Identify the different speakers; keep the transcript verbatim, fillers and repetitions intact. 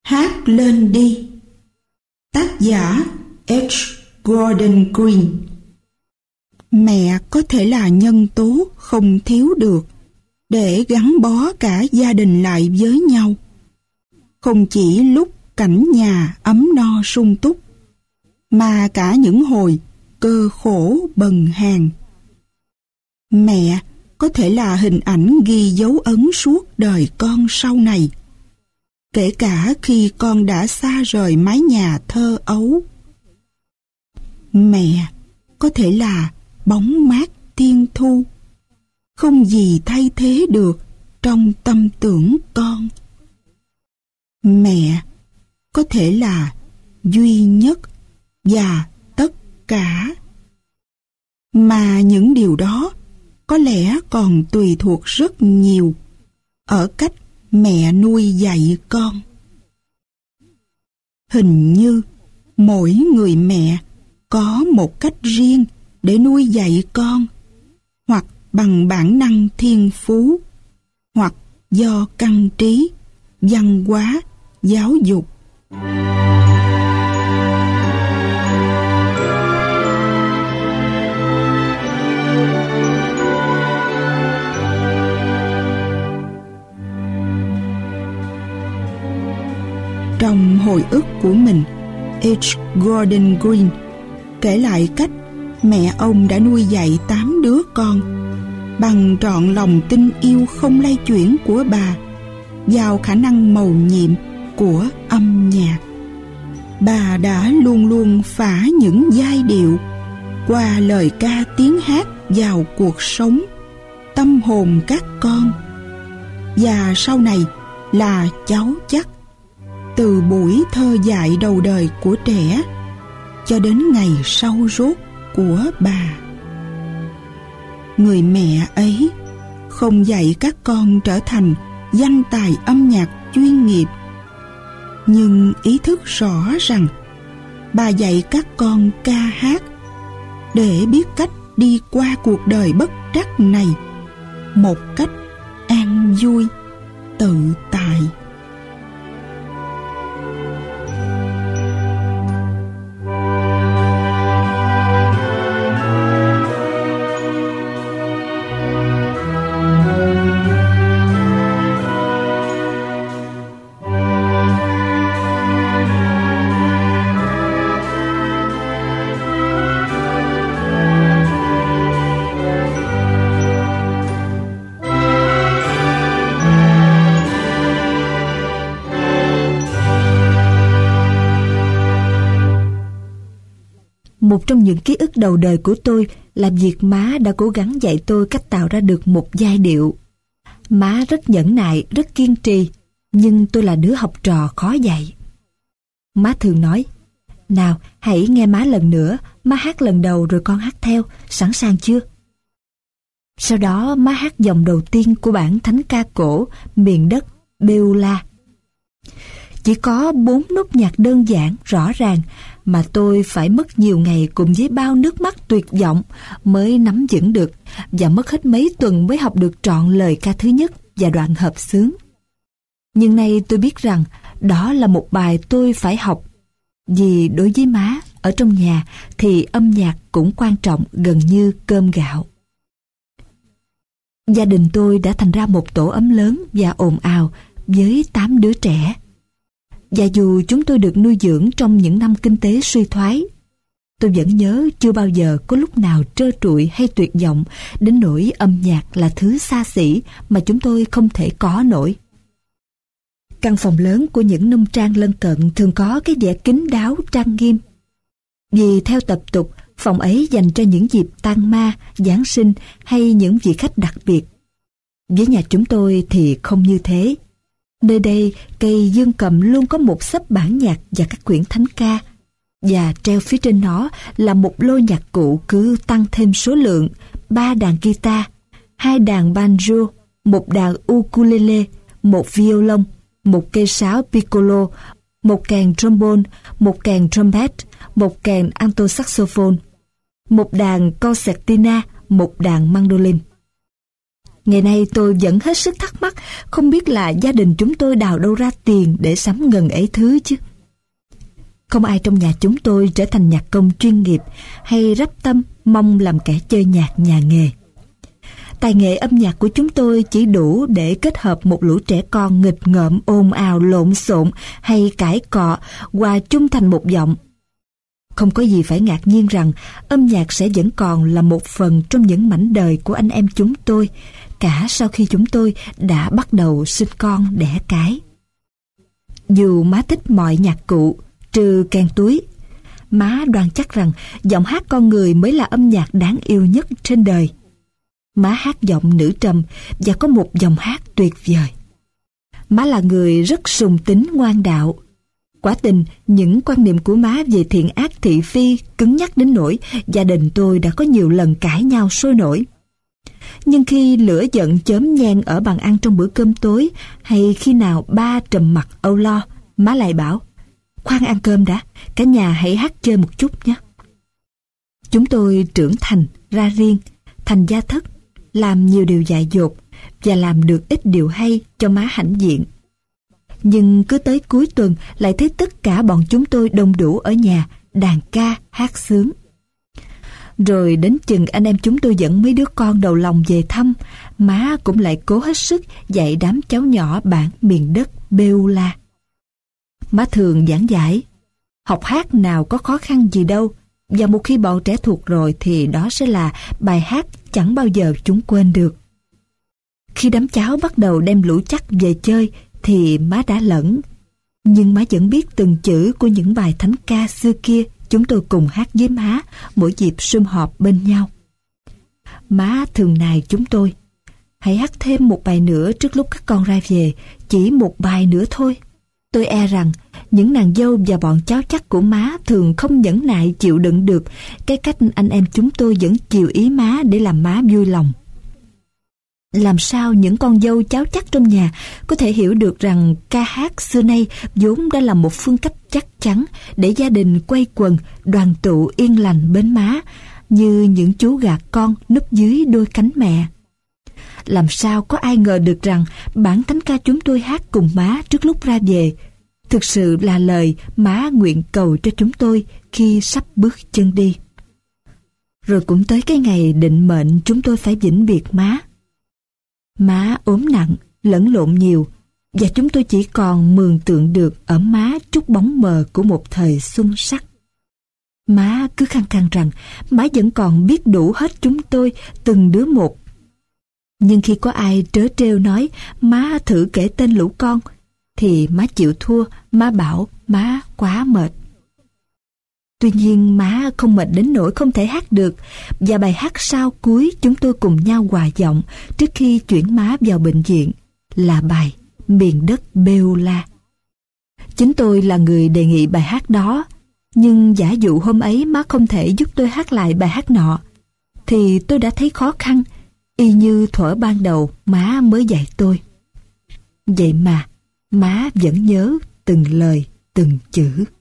Speaker 1: Hát lên đi. Tác giả H. Gordon Green. Mẹ có thể là nhân tố không thiếu được để gắn bó cả gia đình lại với nhau. Không chỉ lúc cảnh nhà ấm no sung túc, mà cả những hồi cơ khổ bần hàn. Mẹ có thể là hình ảnh ghi dấu ấn suốt đời con sau này, kể cả khi con đã xa rời mái nhà thơ ấu. Mẹ có thể là bóng mát thiên thu, không gì thay thế được trong tâm tưởng con. Mẹ có thể là duy nhất và tất cả. Mà những điều đó có lẽ còn tùy thuộc rất nhiều ở cách mẹ nuôi dạy con. Hình như mỗi người mẹ có một cách riêng để nuôi dạy con, hoặc bằng bản năng thiên phú, hoặc do căn trí, văn hóa, giáo dục. Trong hồi ức của mình, H. Gordon Green kể lại cách mẹ ông đã nuôi dạy tám đứa con bằng trọn lòng tin yêu không lay chuyển của bà vào khả năng mầu nhiệm của âm nhạc. Bà đã luôn luôn phả những giai điệu qua lời ca tiếng hát vào cuộc sống, tâm hồn các con, và sau này là cháu chắc, từ buổi thơ dạy đầu đời của trẻ cho đến ngày sau rốt của bà. Người mẹ ấy không dạy các con trở thành danh tài âm nhạc chuyên nghiệp, nhưng ý thức rõ rằng bà dạy các con ca hát để biết cách đi qua cuộc đời bất trắc này một cách an vui, tự tại.
Speaker 2: Một trong những ký ức đầu đời của tôi là việc má đã cố gắng dạy tôi cách tạo ra được một giai điệu. Má rất nhẫn nại, rất kiên trì, nhưng tôi là đứa học trò khó dạy. Má thường nói, nào hãy nghe má lần nữa, má hát lần đầu rồi con hát theo, sẵn sàng chưa? Sau đó má hát dòng đầu tiên của bản thánh ca cổ Miền đất Beulah. Chỉ có bốn nốt nhạc đơn giản, rõ ràng, mà tôi phải mất nhiều ngày cùng với bao nước mắt tuyệt vọng mới nắm vững được, và mất hết mấy tuần mới học được trọn lời ca thứ nhất và đoạn hợp xướng. Nhưng nay tôi biết rằng đó là một bài tôi phải học, vì đối với má, ở trong nhà thì âm nhạc cũng quan trọng gần như cơm gạo. Gia đình tôi đã thành ra một tổ ấm lớn và ồn ào với tám đứa trẻ. Và dù chúng tôi được nuôi dưỡng trong những năm kinh tế suy thoái, tôi vẫn nhớ chưa bao giờ có lúc nào trơ trụi hay tuyệt vọng đến nỗi âm nhạc là thứ xa xỉ mà chúng tôi không thể có nổi. Căn phòng lớn của những nông trang lân cận thường có cái vẻ kín đáo trang nghiêm. Vì theo tập tục, phòng ấy dành cho những dịp tang ma, Giáng sinh hay những vị khách đặc biệt. Với nhà chúng tôi thì không như thế. Nơi đây, cây dương cầm luôn có một xấp bản nhạc và các quyển thánh ca, và treo phía trên nó là một lô nhạc cụ cứ tăng thêm số lượng, ba đàn guitar, hai đàn banjo, một đàn ukulele, một violon, một cây sáo piccolo, một kèn trombone, một kèn trumpet, một kèn alto saxophone, một đàn concertina, một đàn mandolin. Ngày nay tôi vẫn hết sức thắc mắc, không biết là gia đình chúng tôi đào đâu ra tiền để sắm ngần ấy thứ chứ. Không ai trong nhà chúng tôi trở thành nhạc công chuyên nghiệp hay rắp tâm mong làm kẻ chơi nhạc nhà nghề. Tài nghệ âm nhạc của chúng tôi chỉ đủ để kết hợp một lũ trẻ con nghịch ngợm, ồn ào, lộn xộn hay cãi cọ hòa chung thành một giọng. Không có gì phải ngạc nhiên rằng âm nhạc sẽ vẫn còn là một phần trong những mảnh đời của anh em chúng tôi, cả sau khi chúng tôi đã bắt đầu sinh con đẻ cái. Dù má thích mọi nhạc cụ, trừ kèn túi, má đoan chắc rằng giọng hát con người mới là âm nhạc đáng yêu nhất trên đời. Má hát giọng nữ trầm và có một dòng hát tuyệt vời. Má là người rất sùng tín ngoan đạo. Quả tình, những quan niệm của má về thiện ác thị phi cứng nhắc đến nỗi gia đình tôi đã có nhiều lần cãi nhau sôi nổi. Nhưng khi lửa giận chớm nhen ở bàn ăn trong bữa cơm tối, hay khi nào ba trầm mặc âu lo, má lại bảo: khoan ăn cơm đã, cả nhà hãy hát chơi một chút nhé. Chúng tôi trưởng thành, ra riêng, thành gia thất, làm nhiều điều dại dột và làm được ít điều hay cho má hãnh diện. Nhưng cứ tới cuối tuần lại thấy tất cả bọn chúng tôi đông đủ ở nhà, đàn ca, hát sướng. Rồi đến chừng anh em chúng tôi dẫn mấy đứa con đầu lòng về thăm, má cũng lại cố hết sức dạy đám cháu nhỏ bản miền đất Beulah. Má thường giảng giải: học hát nào có khó khăn gì đâu, và một khi bọn trẻ thuộc rồi thì đó sẽ là bài hát chẳng bao giờ chúng quên được. Khi đám cháu bắt đầu đem lũ chắc về chơi thì má đã lẫn, nhưng má vẫn biết từng chữ của những bài thánh ca xưa kia chúng tôi cùng hát với má mỗi dịp sum họp bên nhau. Má thường nài chúng tôi: hãy hát thêm một bài nữa trước lúc các con ra về, chỉ một bài nữa thôi. Tôi e rằng những nàng dâu và bọn cháu chắc của má thường không nhẫn nại chịu đựng được cái cách anh em chúng tôi vẫn chiều ý má để làm má vui lòng. Làm sao những con dâu cháu chắc trong nhà có thể hiểu được rằng ca hát xưa nay vốn đã là một phương cách chắc chắn để gia đình quây quần, đoàn tụ yên lành bên má, như những chú gà con núp dưới đôi cánh mẹ. Làm sao có ai ngờ được rằng bản thánh ca chúng tôi hát cùng má trước lúc ra về thực sự là lời má nguyện cầu cho chúng tôi khi sắp bước chân đi. Rồi cũng tới cái ngày định mệnh chúng tôi phải vĩnh biệt má. Má ốm nặng, lẫn lộn nhiều, và chúng tôi chỉ còn mường tượng được ở má chút bóng mờ của một thời xuân sắc. Má cứ khăng khăng rằng má vẫn còn biết đủ hết chúng tôi từng đứa một. Nhưng khi có ai trớ trêu nói má thử kể tên lũ con, thì má chịu thua, má bảo má quá mệt. Tuy nhiên má không mệt đến nỗi không thể hát được, và bài hát sau cuối chúng tôi cùng nhau hòa giọng trước khi chuyển má vào bệnh viện là bài Miền đất Beulah. Chính tôi là người đề nghị bài hát đó, nhưng giả dụ hôm ấy má không thể giúp tôi hát lại bài hát nọ, thì tôi đã thấy khó khăn, y như thuở ban đầu má mới dạy tôi. Vậy mà má vẫn nhớ từng lời từng chữ.